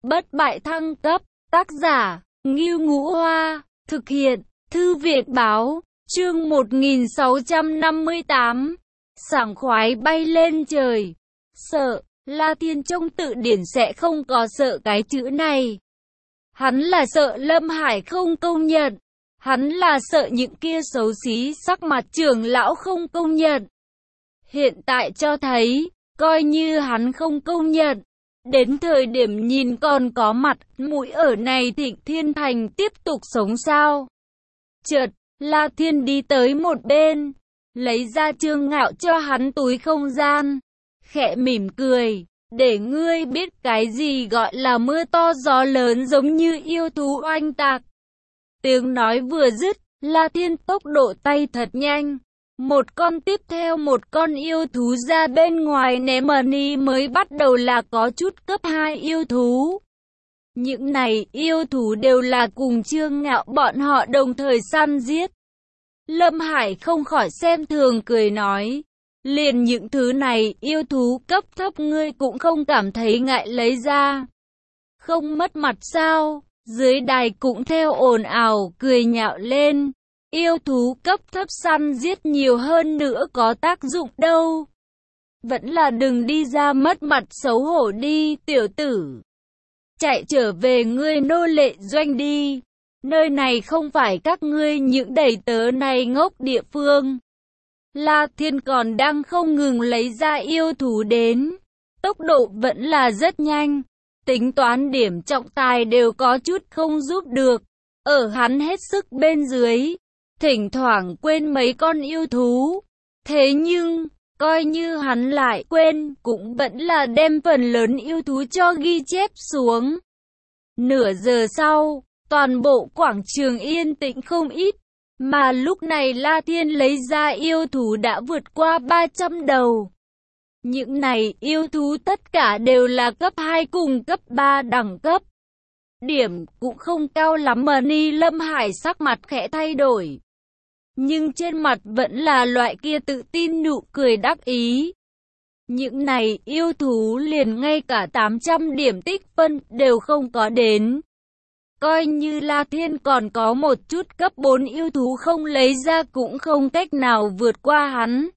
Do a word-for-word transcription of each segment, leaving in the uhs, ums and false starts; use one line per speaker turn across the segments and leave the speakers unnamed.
bất bại thăng cấp, tác giả, Ngưu Ngũ Hoa, thực hiện, Thư viện Báo, chương một nghìn sáu trăm năm mươi tám, sảng khoái bay lên trời. Sợ, La Thiên trong tự điển sẽ không có sợ cái chữ này. Hắn là sợ Lâm Hải không công nhận. Hắn là sợ những kia xấu xí sắc mặt trưởng lão không công nhận. Hiện tại cho thấy, coi như hắn không công nhận. Đến thời điểm nhìn còn có mặt mũi ở này Thịnh Thiên Thành tiếp tục sống sao? Chợt, La Thiên đi tới một bên, lấy ra Trương Ngạo cho hắn túi không gian, khẽ mỉm cười, để ngươi biết cái gì gọi là mưa to gió lớn giống như yêu thú oanh tạc. Tiếng nói vừa dứt, La Thiên tốc độ tay thật nhanh. Một con tiếp theo một con yêu thú ra bên ngoài ném money mới bắt đầu là có chút cấp hai yêu thú. Những này yêu thú đều là cùng Trương Ngạo bọn họ đồng thời săn giết. Lâm Hải không khỏi xem thường cười nói. Liền những thứ này yêu thú cấp thấp ngươi cũng không cảm thấy ngại lấy ra. Không mất mặt sao? Dưới đài cũng theo ồn ào cười nhạo lên. Yêu thú cấp thấp săn giết nhiều hơn nữa có tác dụng đâu. Vẫn là đừng đi ra mất mặt xấu hổ đi tiểu tử. Chạy trở về ngươi nô lệ doanh đi. Nơi này không phải các ngươi những đầy tớ này ngốc địa phương. La Thiên còn đang không ngừng lấy ra yêu thú đến. Tốc độ vẫn là rất nhanh. Tính toán điểm trọng tài đều có chút không giúp được. Ở hắn hết sức bên dưới. Thỉnh thoảng quên mấy con yêu thú. Thế nhưng, coi như hắn lại quên, cũng vẫn là đem phần lớn yêu thú cho ghi chép xuống. Nửa giờ sau, toàn bộ quảng trường yên tĩnh không ít. Mà lúc này La Thiên lấy ra yêu thú đã vượt qua ba trăm đầu. Những này yêu thú tất cả đều là cấp hai cùng cấp ba đẳng cấp. Điểm cũng không cao lắm mà Ni Lâm Hải sắc mặt khẽ thay đổi. Nhưng trên mặt vẫn là loại kia tự tin nụ cười đắc ý. Những này yêu thú liền ngay cả tám trăm điểm tích phân đều không có đến. Coi như La Thiên còn có một chút cấp bốn yêu thú không lấy ra cũng không cách nào vượt qua hắn.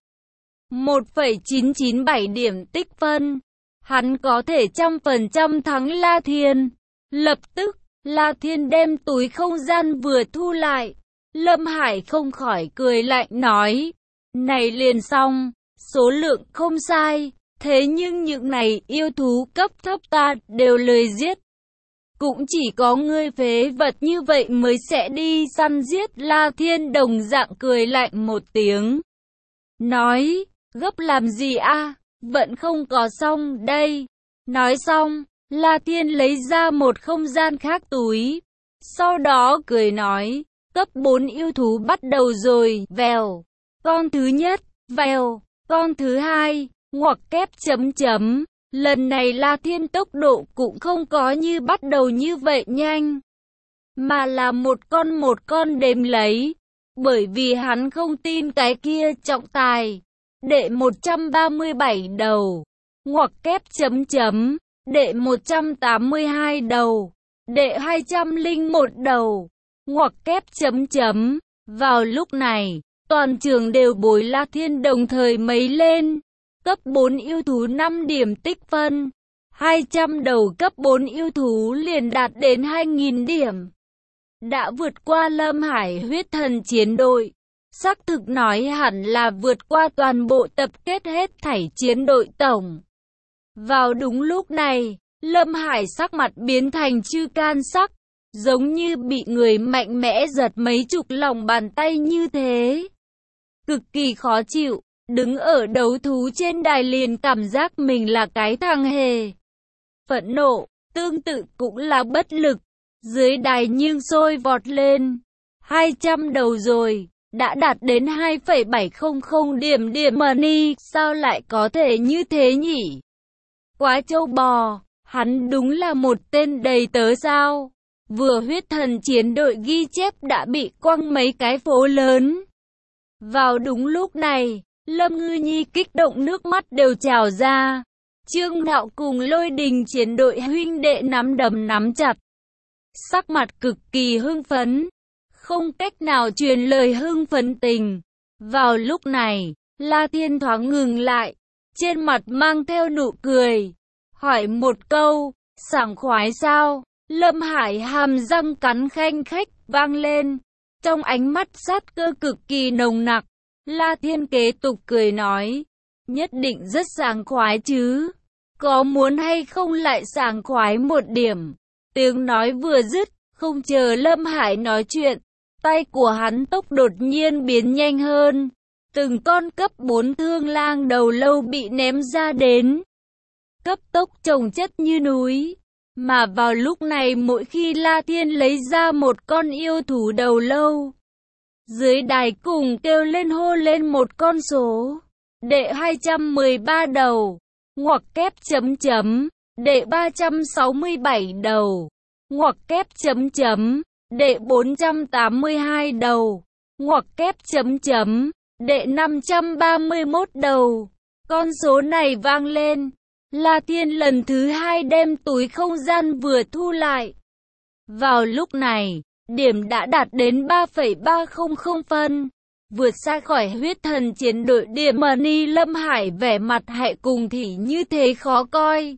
một phẩy chín chín bảy điểm tích phân. Hắn có thể trăm phần trăm thắng La Thiên. Lập tức, La Thiên đem túi không gian vừa thu lại. Lâm Hải không khỏi cười lạnh nói. Này liền xong, số lượng không sai. Thế nhưng những này yêu thú cấp thấp ta đều lời giết. Cũng chỉ có ngươi phế vật như vậy mới sẽ đi săn giết. La Thiên đồng dạng cười lạnh một tiếng. Nói, gấp làm gì a? Vẫn không có xong đây. Nói xong, La Thiên lấy ra một không gian khác túi. Sau đó cười nói, cấp bốn yêu thú bắt đầu rồi, vèo. Con thứ nhất, vèo. Con thứ hai, ngoặc kép chấm chấm. Lần này La Thiên tốc độ cũng không có như bắt đầu như vậy nhanh. Mà là một con một con đếm lấy. Bởi vì hắn không tin cái kia trọng tài. Đệ một trăm ba mươi bảy đầu. Ngoặc kép chấm chấm. Đệ một trăm tám mươi hai đầu. Đệ hai trăm lẻ một đầu. Ngoặc kép chấm chấm. Vào lúc này, toàn trường đều bối La Thiên đồng thời mấy lên. Cấp bốn yêu thú năm điểm tích phân. hai trăm đầu cấp bốn yêu thú liền đạt đến hai nghìn điểm. Đã vượt qua Lâm Hải huyết thần chiến đội. Xác thực nói hẳn là vượt qua toàn bộ tập kết hết thảy chiến đội tổng. Vào đúng lúc này, Lâm Hải sắc mặt biến thành chư can sắc. Giống như bị người mạnh mẽ giật mấy chục lòng bàn tay như thế. Cực kỳ khó chịu. Đứng ở đấu thú trên đài liền cảm giác mình là cái thằng hề. Phẫn nộ, tương tự cũng là bất lực. Dưới đài nhưng sôi vọt lên. hai trăm đầu rồi, đã đạt đến hai phẩy bảy không không điểm điểm money. Sao lại có thể như thế nhỉ? Quá trâu bò, hắn đúng là một tên đầy tớ sao? Vừa huyết thần chiến đội ghi chép đã bị quăng mấy cái phố lớn. Vào đúng lúc này, Lâm Ngư Nhi kích động nước mắt đều trào ra. Trương Nạo cùng Lôi Đình chiến đội huynh đệ nắm đấm nắm chặt, sắc mặt cực kỳ hưng phấn, không cách nào truyền lời hưng phấn tình. Vào lúc này, La Thiên thoáng ngừng lại, trên mặt mang theo nụ cười, hỏi một câu, sảng khoái sao? Lâm Hải hàm răng cắn khanh khách vang lên, trong ánh mắt sát cơ cực kỳ nồng nặc. La Thiên kế tục cười nói, nhất định rất sảng khoái chứ, có muốn hay không lại sảng khoái một điểm? Tiếng nói vừa dứt, không chờ Lâm Hải nói chuyện, tay của hắn tốc đột nhiên biến nhanh hơn, từng con cấp bốn thương lang đầu lâu bị ném ra đến, cấp tốc chồng chất như núi. Mà vào lúc này mỗi khi La Thiên lấy ra một con yêu thú đầu lâu, dưới đài cùng kêu lên hô lên một con số, đệ hai trăm mười ba đầu, ngoặc kép chấm chấm, đệ ba trăm sáu mươi bảy đầu, ngoặc kép chấm chấm, đệ bốn trăm tám mươi hai đầu, ngoặc kép chấm chấm, đệ năm trăm ba mươi mốt đầu. Con số này vang lên, La Thiên lần thứ hai đem túi không gian vừa thu lại. Vào lúc này, điểm đã đạt đến ba phẩy ba không không phân, vượt xa khỏi huyết thần chiến đội điểm. Mani Lâm Hải vẻ mặt hại cùng thì như thế khó coi.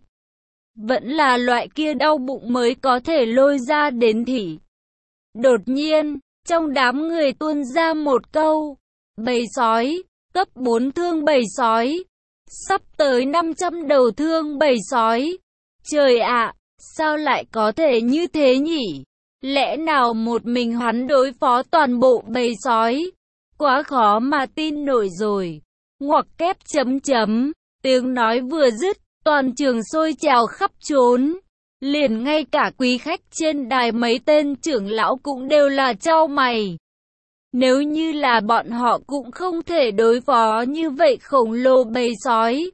Vẫn là loại kia đau bụng mới có thể lôi ra đến thỉ. Đột nhiên, trong đám người tuôn ra một câu, bầy sói, cấp bốn thương bầy sói, sắp tới năm trăm đầu thương bầy sói. Trời ạ, sao lại có thể như thế nhỉ? Lẽ nào một mình hắn đối phó toàn bộ bầy sói? Quá khó mà tin nổi rồi. Ngoặc kép chấm chấm, tiếng nói vừa dứt, toàn trường sôi trào khắp trốn. Liền ngay cả quý khách trên đài mấy tên trưởng lão cũng đều là chau mày. Nếu như là bọn họ cũng không thể đối phó như vậy khổng lồ bầy sói.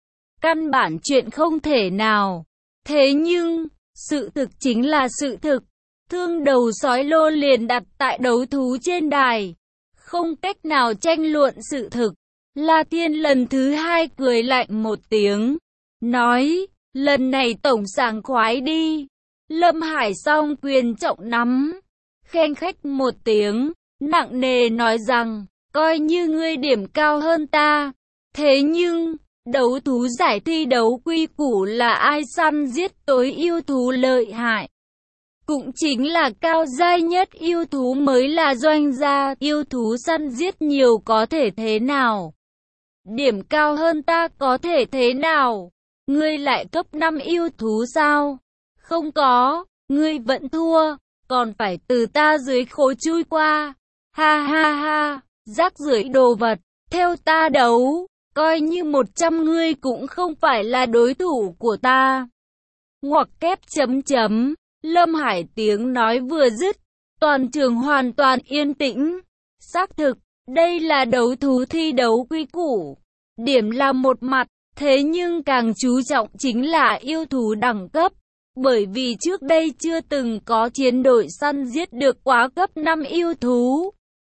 Căn bản chuyện không thể nào. Thế nhưng, sự thực chính là sự thực. Thương đầu sói lô liền đặt tại đấu thú trên đài. Không cách nào tranh luận sự thực. La Thiên lần thứ hai cười lạnh một tiếng. Nói, lần này tổng sảng khoái đi. Lâm Hải song quyền trọng nắm. Khen khách một tiếng. Nặng nề nói rằng, coi như ngươi điểm cao hơn ta. Thế nhưng, đấu thú giải thi đấu quy củ là ai săn giết tối yêu thú lợi hại. Cũng chính là cao giai nhất yêu thú mới là doanh gia. Yêu thú săn giết nhiều có thể thế nào? Điểm cao hơn ta có thể thế nào? Ngươi lại cấp năm yêu thú sao? Không có, ngươi vẫn thua, còn phải từ ta dưới khố chui qua. Ha ha ha, rác rưởi đồ vật, theo ta đấu, coi như một trăm ngươi cũng không phải là đối thủ của ta. Ngoặc kép chấm chấm, Lâm Hải tiếng nói vừa dứt, toàn trường hoàn toàn yên tĩnh. Xác thực, đây là đấu thú thi đấu quy củ. Điểm là một mặt, thế nhưng càng chú trọng chính là yêu thú đẳng cấp. Bởi vì trước đây chưa từng có chiến đội săn giết được quá cấp năm yêu thú.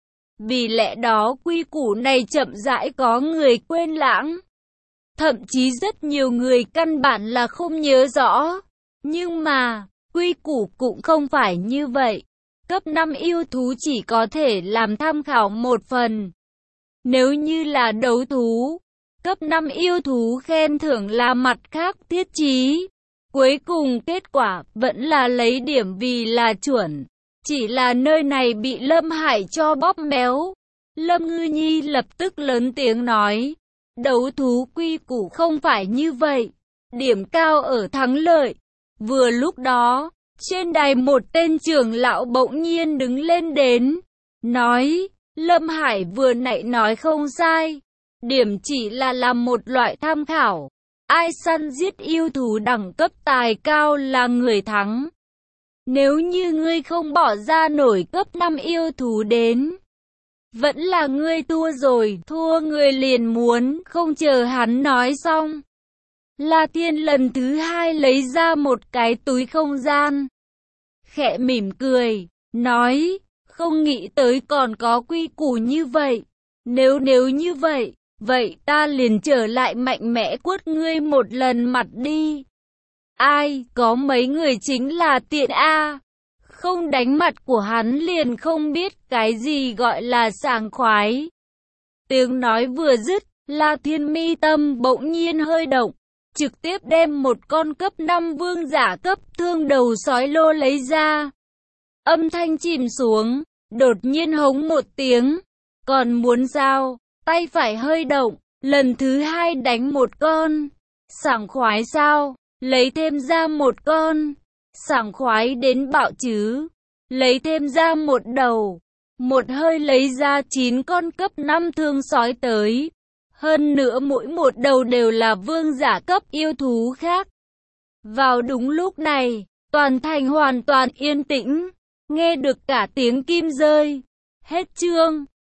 Vì lẽ đó quy củ này chậm rãi có người quên lãng. Thậm chí rất nhiều người căn bản là không nhớ rõ. Nhưng mà, quy củ cũng không phải như vậy. Cấp năm yêu thú chỉ có thể làm tham khảo một phần. Nếu như là đấu thú, cấp năm yêu thú khen thưởng là mặt khác thiết chí. Cuối cùng kết quả vẫn là lấy điểm vì là chuẩn. Chỉ là nơi này bị Lâm Hải cho bóp méo. Lâm Ngư Nhi lập tức lớn tiếng nói. Đấu thú quy củ không phải như vậy. Điểm cao ở thắng lợi. Vừa lúc đó, trên đài một tên trưởng lão bỗng nhiên đứng lên đến. Nói, Lâm Hải vừa nãy nói không sai. Điểm chỉ là làm một loại tham khảo. Ai săn giết yêu thú đẳng cấp tài cao là người thắng. Nếu như ngươi không bỏ ra nổi cấp năm yêu thú đến, vẫn là ngươi thua rồi. Thua người liền muốn. Không chờ hắn nói xong, La Thiên lần thứ hai lấy ra một cái túi không gian, khẽ mỉm cười, nói, không nghĩ tới còn có quy củ như vậy. Nếu nếu như vậy, Vậy ta liền trở lại mạnh mẽ quất ngươi một lần mặt đi. Ai, có mấy người chính là tiện a. Không đánh mặt của hắn liền không biết cái gì gọi là sảng khoái. Tiếng nói vừa dứt, La Thiên mi tâm bỗng nhiên hơi động, trực tiếp đem một con cấp năm vương giả cấp thương đầu sói lô lấy ra. Âm thanh chìm xuống, đột nhiên hống một tiếng. Còn muốn sao? Tay phải hơi động, lần thứ hai đánh một con. Sảng khoái sao? Lấy thêm ra một con. Sảng khoái đến bạo chứ. Lấy thêm ra một đầu. Một hơi lấy ra chín con cấp năm thương sói tới. Hơn nữa mỗi một đầu đều là vương giả cấp yêu thú khác. Vào đúng lúc này, toàn thành hoàn toàn yên tĩnh. Nghe được cả tiếng kim rơi. Hết chương.